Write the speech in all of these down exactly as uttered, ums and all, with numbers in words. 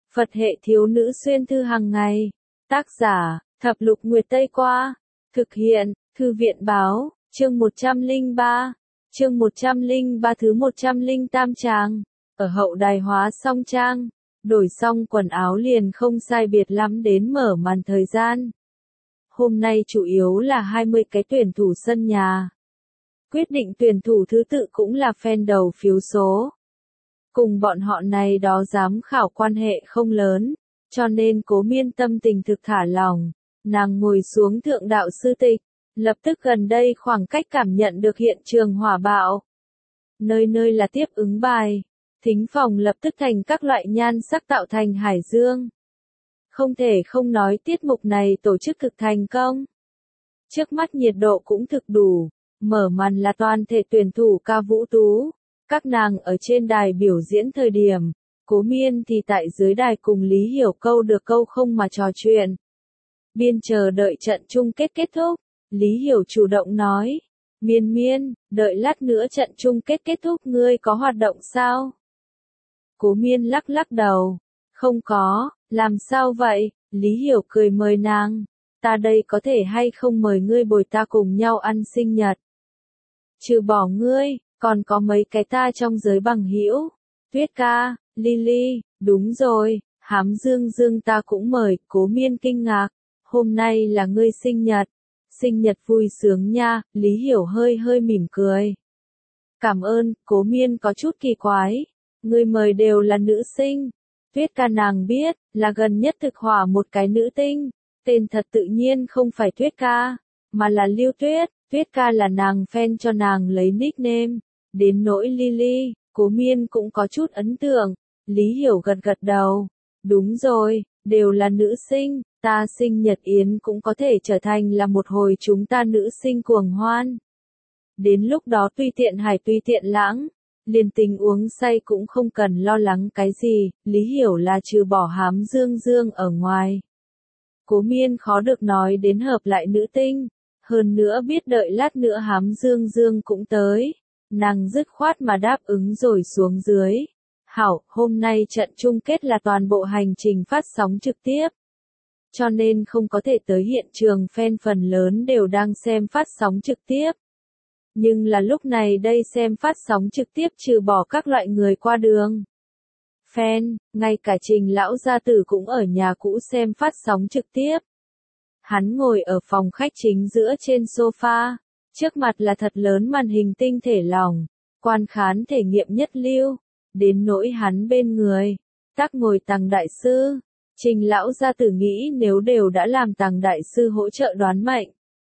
Phật hệ thiếu nữ xuyên thư hàng ngày. Tác giả, Thập Lục Nguyệt Tây Qua. Thực hiện, Thư viện Báo, chương một trăm lẻ ba. Chương một trăm lẻ ba thứ một trăm lẻ tám trang. Ở hậu đài hóa xong trang. Đổi xong quần áo liền không sai biệt lắm đến mở màn thời gian. Hôm nay chủ yếu là hai mươi cái tuyển thủ sân nhà. Quyết định tuyển thủ thứ tự cũng là fan đầu phiếu số. Cùng bọn họ này đó giám khảo quan hệ không lớn, cho nên Cố Miên tâm tình thực thả lỏng. Nàng ngồi xuống thượng đạo sư tịch, lập tức gần đây khoảng cách cảm nhận được hiện trường hỏa bạo. Nơi nơi là tiếp ứng bài, thính phòng lập tức thành các loại nhan sắc tạo thành hải dương. Không thể không nói tiết mục này tổ chức thực thành công. Trước mắt nhiệt độ cũng thực đủ, mở màn là toàn thể tuyển thủ ca vũ tú. Các nàng ở trên đài biểu diễn thời điểm, Cố Miên thì tại dưới đài cùng Lý Hiểu câu được câu không mà trò chuyện. Biên chờ đợi trận chung kết kết thúc, Lý Hiểu chủ động nói, Miên Miên, đợi lát nữa trận chung kết kết thúc ngươi có hoạt động sao? Cố Miên lắc lắc đầu, không có, làm sao vậy? Lý Hiểu cười mời nàng, ta đây có thể hay không mời ngươi bồi ta cùng nhau ăn sinh nhật? Trừ bỏ ngươi, còn có mấy cái ta trong giới bằng hữu, Tuyết ca, Lily, đúng rồi, Hám Dương Dương ta cũng mời. Cố Miên kinh ngạc, hôm nay là ngươi sinh nhật, sinh nhật vui sướng nha. Lý Hiểu hơi hơi mỉm cười. Cảm ơn. Cố Miên có chút kỳ quái, ngươi mời đều là nữ sinh. Tuyết ca nàng biết, là gần nhất thực hỏa một cái nữ tinh, tên thật tự nhiên không phải Tuyết ca, mà là Lưu Tuyết. Tuyết ca là nàng fan cho nàng lấy nickname. Đến nỗi Lily, Cố Miên cũng có chút ấn tượng. Lý Hiểu gật gật đầu. Đúng rồi, đều là nữ sinh, ta sinh nhật yến cũng có thể trở thành là một hồi chúng ta nữ sinh cuồng hoan. Đến lúc đó tùy tiện hải tùy tiện lãng, liền tình uống say cũng không cần lo lắng cái gì. Lý Hiểu là trừ bỏ Hám Dương Dương ở ngoài. Cố Miên khó được nói đến hợp lại nữ tinh. Hơn nữa biết đợi lát nữa Hám Dương Dương cũng tới. Nàng dứt khoát mà đáp ứng rồi xuống dưới. Hảo, hôm nay trận chung kết là toàn bộ hành trình phát sóng trực tiếp. Cho nên không có thể tới hiện trường, fan phần lớn đều đang xem phát sóng trực tiếp. Nhưng là lúc này đây xem phát sóng trực tiếp trừ bỏ các loại người qua đường. Fan, ngay cả Trình lão gia tử cũng ở nhà cũ xem phát sóng trực tiếp. Hắn ngồi ở phòng khách chính giữa trên sofa. Trước mặt là thật lớn màn hình tinh thể lỏng, quan khán thể nghiệm nhất lưu. Đến nỗi hắn bên người, tác ngồi Tằng đại sư. Trình lão gia tử nghĩ nếu đều đã làm Tằng đại sư hỗ trợ đoán mệnh,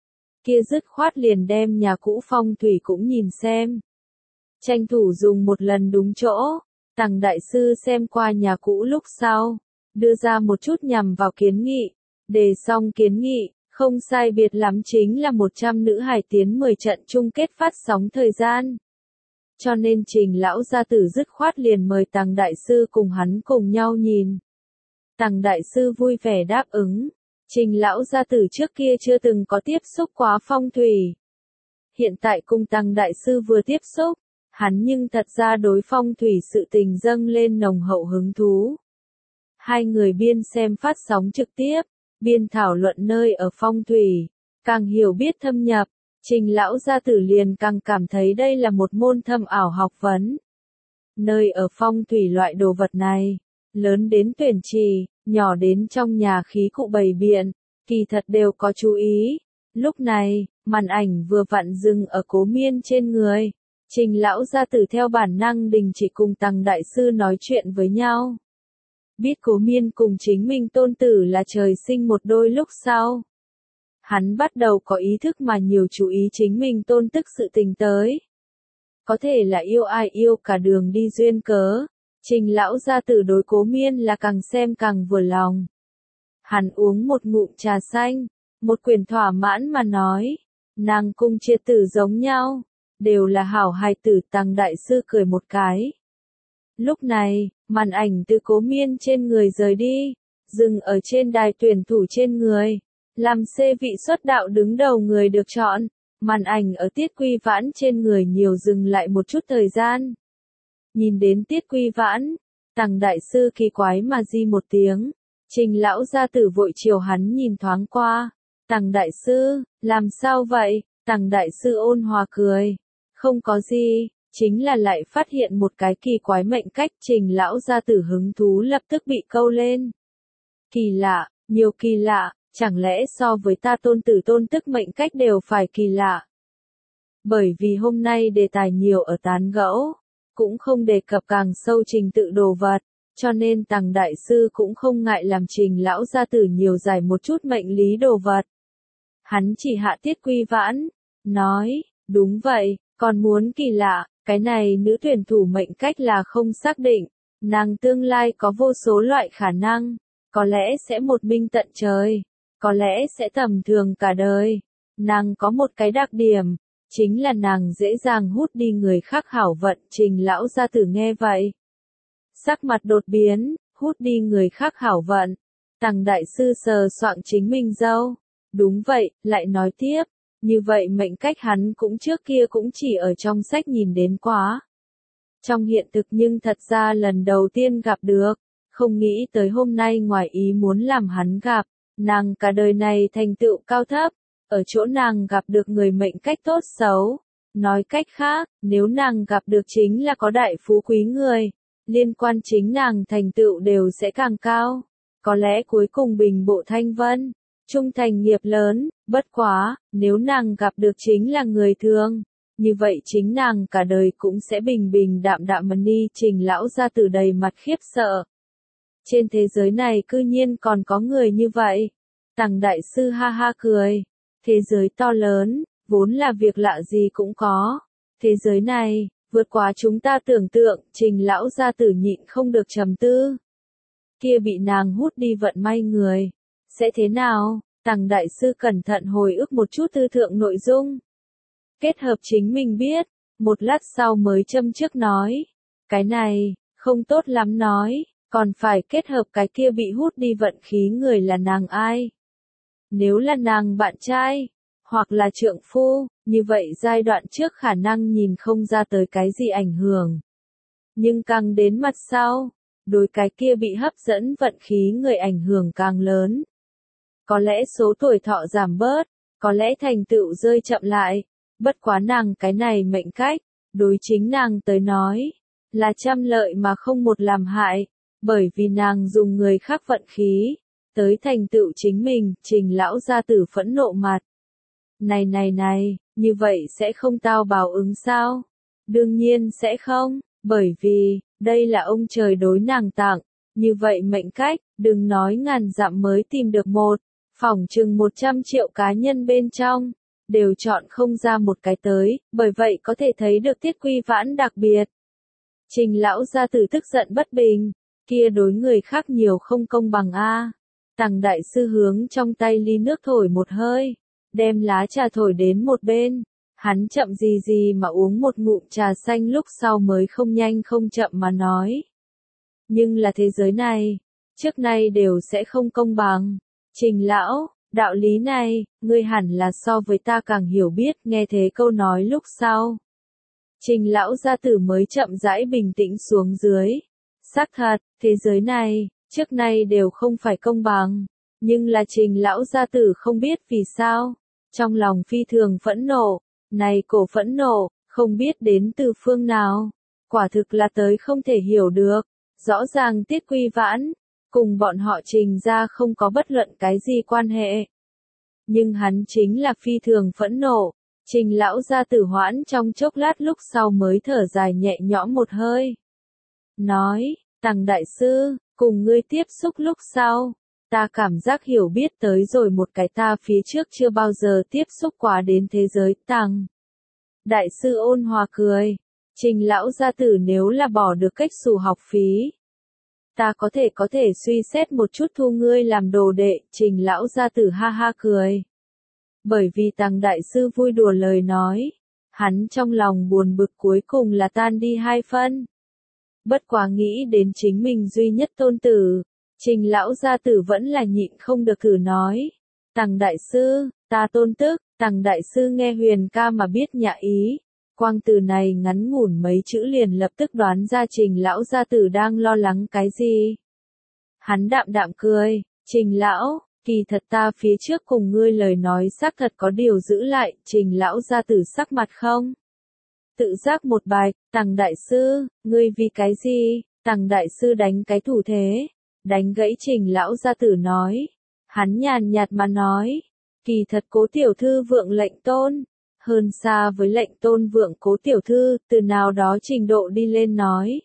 kia dứt khoát liền đem nhà cũ phong thủy cũng nhìn xem. Tranh thủ dùng một lần đúng chỗ. Tằng đại sư xem qua nhà cũ lúc sau, đưa ra một chút nhằm vào kiến nghị. Đề xong kiến nghị, không sai biệt lắm chính là một trăm nữ hài tiến mười trận chung kết phát sóng thời gian. Cho nên Trình lão gia tử dứt khoát liền mời Tằng đại sư cùng hắn cùng nhau nhìn. Tằng đại sư vui vẻ đáp ứng. Trình lão gia tử trước kia chưa từng có tiếp xúc quá phong thủy. Hiện tại cùng Tằng đại sư vừa tiếp xúc, hắn nhưng thật ra đối phong thủy sự tình dâng lên nồng hậu hứng thú. Hai người biên xem phát sóng trực tiếp, biên thảo luận nơi ở phong thủy, càng hiểu biết thâm nhập. Trình lão gia tử liền càng cảm thấy đây là một môn thâm ảo học vấn. Nơi ở phong thủy loại đồ vật này, lớn đến tuyển trì, nhỏ đến trong nhà khí cụ bày biện, kỳ thật đều có chú ý. Lúc này, màn ảnh vừa vặn dừng ở Cố Miên trên người. Trình lão gia tử theo bản năng đình chỉ cùng Tằng đại sư nói chuyện với nhau. Biết Cố Miên cùng chính mình tôn tử là trời sinh một đôi lúc sau. Hắn bắt đầu có ý thức mà nhiều chú ý chính mình tôn tức sự tình tới. Có thể là yêu ai yêu cả đường đi duyên cớ. Trình lão gia tử đối Cố Miên là càng xem càng vừa lòng. Hắn uống một ngụm trà xanh, một quyển thỏa mãn mà nói. Nàng cung triệt tử giống nhau, đều là hảo hài tử. Tằng đại sư cười một cái. Lúc này, màn ảnh từ Cố Miên trên người rời đi, dừng ở trên đài tuyển thủ trên người. Làm C vị xuất đạo đứng đầu người được chọn, màn ảnh ở Tiết Quy Vãn trên người nhiều dừng lại một chút thời gian. Nhìn đến Tiết Quy Vãn, Tằng đại sư kỳ quái mà di một tiếng. Trình lão gia tử vội chiều hắn nhìn thoáng qua. Tằng đại sư, làm sao vậy? Tằng đại sư ôn hòa cười. Không có gì, chính là lại phát hiện một cái kỳ quái mệnh cách. Trình lão gia tử hứng thú lập tức bị câu lên. Kỳ lạ, nhiều kỳ lạ, chẳng lẽ so với ta tôn tử tôn tức mệnh cách đều phải kỳ lạ? Bởi vì hôm nay đề tài nhiều ở tán gẫu, cũng không đề cập càng sâu trình tự đồ vật, cho nên Tằng đại sư cũng không ngại làm Trình lão gia tử nhiều giải một chút mệnh lý đồ vật. Hắn chỉ hạ Tiết Quy Vãn, nói, đúng vậy, còn muốn kỳ lạ, cái này nữ tuyển thủ mệnh cách là không xác định, nàng tương lai có vô số loại khả năng, có lẽ sẽ một mình tận trời, có lẽ sẽ tầm thường cả đời. Nàng có một cái đặc điểm, chính là nàng dễ dàng hút đi người khác hảo vận. Trình lão gia tử nghe vậy, sắc mặt đột biến, hút đi người khác hảo vận. Tằng đại sư sờ soạng chính mình râu. Đúng vậy, lại nói tiếp, như vậy mệnh cách hắn cũng trước kia cũng chỉ ở trong sách nhìn đến quá. Trong hiện thực nhưng thật ra lần đầu tiên gặp được, không nghĩ tới hôm nay ngoài ý muốn làm hắn gặp, nàng cả đời này thành tựu cao thấp, ở chỗ nàng gặp được người mệnh cách tốt xấu. Nói cách khác, nếu nàng gặp được chính là có đại phú quý người, liên quan chính nàng thành tựu đều sẽ càng cao. Có lẽ cuối cùng bình bộ thanh vân, trung thành nghiệp lớn, bất quá, nếu nàng gặp được chính là người thường, như vậy chính nàng cả đời cũng sẽ bình bình đạm đạm mà đi. Trình lão gia tử đầy mặt khiếp sợ. Trên thế giới này cư nhiên còn có người như vậy. Tằng đại sư ha ha cười. Thế giới to lớn, vốn là việc lạ gì cũng có. Thế giới này, vượt quá chúng ta tưởng tượng. Trình lão gia tử nhịn không được trầm tư. Kia bị nàng hút đi vận may người, sẽ thế nào? Tằng đại sư cẩn thận hồi ức một chút tư thượng nội dung. Kết hợp chính mình biết, một lát sau mới châm trước nói. Cái này, không tốt lắm nói, còn phải kết hợp cái kia bị hút đi vận khí người là nàng ai? Nếu là nàng bạn trai, hoặc là trượng phu, như vậy giai đoạn trước khả năng nhìn không ra tới cái gì ảnh hưởng. Nhưng càng đến mặt sau, đối cái kia bị hấp dẫn vận khí người ảnh hưởng càng lớn. Có lẽ số tuổi thọ giảm bớt, có lẽ thành tựu rơi chậm lại, bất quá nàng cái này mệnh cách, đối chính nàng tới nói, là trăm lợi mà không một làm hại, bởi vì nàng dùng người khác vận khí, tới thành tựu chính mình. Trình lão gia tử phẫn nộ mặt. Này này này, như vậy sẽ không tao báo ứng sao? Đương nhiên sẽ không, bởi vì, đây là ông trời đối nàng tặng, như vậy mệnh cách, đừng nói ngàn dặm mới tìm được một, phỏng chừng một trăm triệu cá nhân bên trong, đều chọn không ra một cái tới, bởi vậy có thể thấy được Tiết Quy Vãn đặc biệt. Trình lão gia tử tức giận bất bình, kia đối người khác nhiều không công bằng a. Tằng đại sư hướng trong tay ly nước thổi một hơi, đem lá trà thổi đến một bên, hắn chậm gì gì mà uống một ngụm trà xanh lúc sau mới không nhanh không chậm mà nói. Nhưng là thế giới này, trước nay đều sẽ không công bằng. Trình lão, đạo lý này, ngươi hẳn là so với ta càng hiểu biết. Nghe thế câu nói lúc sau, Trình lão gia tử mới chậm rãi bình tĩnh xuống dưới. Xác thật, thế giới này, trước nay đều không phải công bằng, nhưng là Trình lão gia tử không biết vì sao, trong lòng phi thường phẫn nộ, này cổ phẫn nộ, không biết đến từ phương nào, quả thực là tới không thể hiểu được. Rõ ràng Tiết Quy Vãn, cùng bọn họ Trình gia không có bất luận cái gì quan hệ. Nhưng hắn chính là phi thường phẫn nộ. Trình lão gia tử hoãn trong chốc lát lúc sau mới thở dài nhẹ nhõm một hơi. Nói, Tằng đại sư, cùng ngươi tiếp xúc lúc sau, ta cảm giác hiểu biết tới rồi một cái ta phía trước chưa bao giờ tiếp xúc quá đến thế giới. Tằng đại sư ôn hòa cười. Trình lão gia tử nếu là bỏ được cách xù học phí, ta có thể có thể suy xét một chút thu ngươi làm đồ đệ. Trình lão gia tử ha ha cười. Bởi vì Tằng đại sư vui đùa lời nói, hắn trong lòng buồn bực cuối cùng là tan đi hai phân. Bất quá nghĩ đến chính mình duy nhất tôn tử, Trình lão gia tử vẫn là nhịn không được thử nói. Tằng đại sư, ta tôn tức. Tằng đại sư nghe Huyền ca mà biết nhạ ý, Quang từ này ngắn ngủn mấy chữ liền lập tức đoán ra Trình lão gia tử đang lo lắng cái gì. Hắn đạm đạm cười, Trình lão, kỳ thật ta phía trước cùng ngươi lời nói xác thật có điều giữ lại, Trình lão gia tử sắc mặt không? Tự giác một bài, Tằng đại sư, ngươi vì cái gì? Tằng đại sư đánh cái thủ thế, đánh gãy Trình lão gia tử nói. Hắn nhàn nhạt mà nói, kỳ thật Cố tiểu thư vượng lệnh tôn, hơn xa với lệnh tôn vượng Cố tiểu thư, từ nào đó trình độ đi lên nói.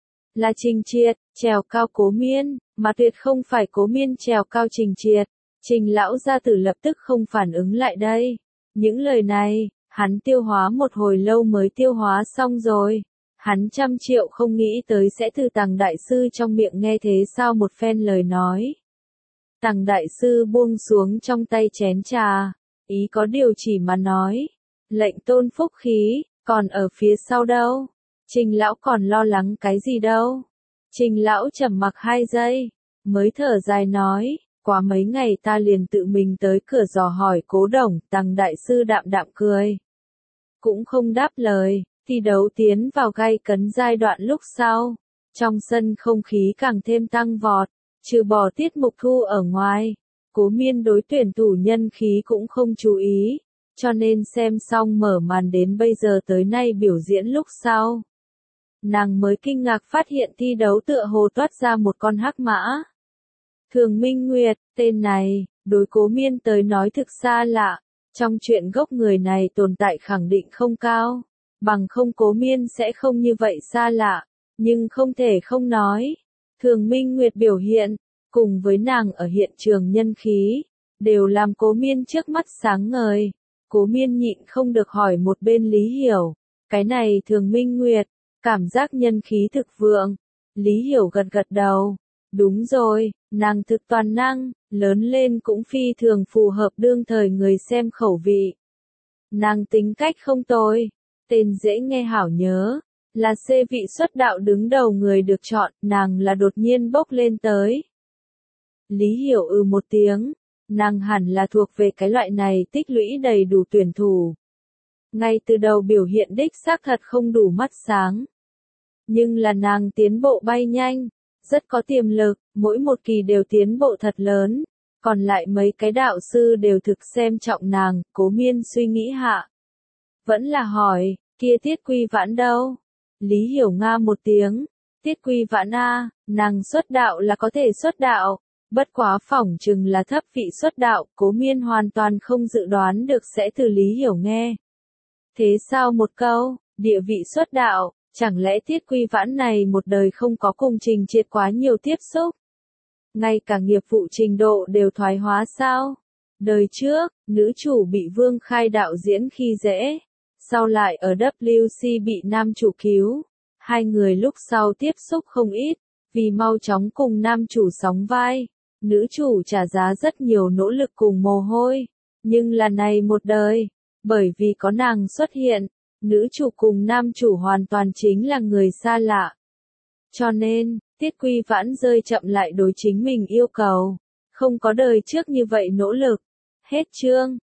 Là Trình Triệt, trèo cao Cố Miên, mà tuyệt không phải Cố Miên trèo cao Trình Triệt. Trình lão gia tử lập tức không phản ứng lại đây. Những lời này, hắn tiêu hóa một hồi lâu mới tiêu hóa xong rồi. Hắn trăm triệu không nghĩ tới sẽ từ Tằng đại sư trong miệng nghe thế sao một phen lời nói. Tằng đại sư buông xuống trong tay chén trà, ý có điều chỉ mà nói. Lệnh tôn phúc khí, còn ở phía sau đâu? Trình lão còn lo lắng cái gì đâu? Trình lão trầm mặc hai giây, mới thở dài nói, qua mấy ngày ta liền tự mình tới cửa dò hỏi Cố Đồng. Tằng đại sư đạm đạm cười, cũng không đáp lời. Thi đấu tiến vào gay cấn giai đoạn lúc sau, trong sân không khí càng thêm tăng vọt, trừ bỏ tiết mục thu ở ngoài, Cố Miên đối tuyển thủ nhân khí cũng không chú ý, cho nên xem xong mở màn đến bây giờ tới nay biểu diễn lúc sau. Nàng mới kinh ngạc phát hiện thi đấu tựa hồ toát ra một con hắc mã. Thường Minh Nguyệt, tên này, đối Cố Miên tới nói thực xa lạ, trong chuyện gốc người này tồn tại khẳng định không cao. Bằng không Cố Miên sẽ không như vậy xa lạ, nhưng không thể không nói. Thường Minh Nguyệt biểu hiện, cùng với nàng ở hiện trường nhân khí, đều làm Cố Miên trước mắt sáng ngời. Cố Miên nhịn không được hỏi một bên Lý Hiểu, cái này Thường Minh Nguyệt, cảm giác nhân khí thực vượng. Lý Hiểu gật gật đầu, đúng rồi, nàng thực toàn năng, lớn lên cũng phi thường phù hợp đương thời người xem khẩu vị. Nàng tính cách không tồi. Tên dễ nghe hảo nhớ, là C vị xuất đạo đứng đầu người được chọn, nàng là đột nhiên bốc lên tới. Lý Hiểu ừ một tiếng, nàng hẳn là thuộc về cái loại này tích lũy đầy đủ tuyển thủ. Ngay từ đầu biểu hiện đích xác thật không đủ mắt sáng. Nhưng là nàng tiến bộ bay nhanh, rất có tiềm lực, mỗi một kỳ đều tiến bộ thật lớn. Còn lại mấy cái đạo sư đều thực xem trọng nàng, Cố Miên suy nghĩ hạ. Vẫn là hỏi, kia Tiết Quy Vãn đâu? Lý Hiểu nga một tiếng, Tiết Quy Vãn a, nàng xuất đạo là có thể xuất đạo, bất quá phỏng chừng là thấp vị xuất đạo, Cố Miên hoàn toàn không dự đoán được sẽ từ Lý Hiểu nghe. Thế sao một câu, địa vị xuất đạo, chẳng lẽ Tiết Quy Vãn này một đời không có cùng Trình Triệt quá nhiều tiếp xúc? Ngay cả nghiệp vụ trình độ đều thoái hóa sao? Đời trước, nữ chủ bị Vương Khai đạo diễn khi dễ. Sau lại ở W C bị nam chủ cứu, hai người lúc sau tiếp xúc không ít, vì mau chóng cùng nam chủ sóng vai, nữ chủ trả giá rất nhiều nỗ lực cùng mồ hôi, nhưng là này một đời, bởi vì có nàng xuất hiện, nữ chủ cùng nam chủ hoàn toàn chính là người xa lạ. Cho nên, Tiết Quy Vãn rơi chậm lại đối chính mình yêu cầu, không có đời trước như vậy nỗ lực. Hết chương.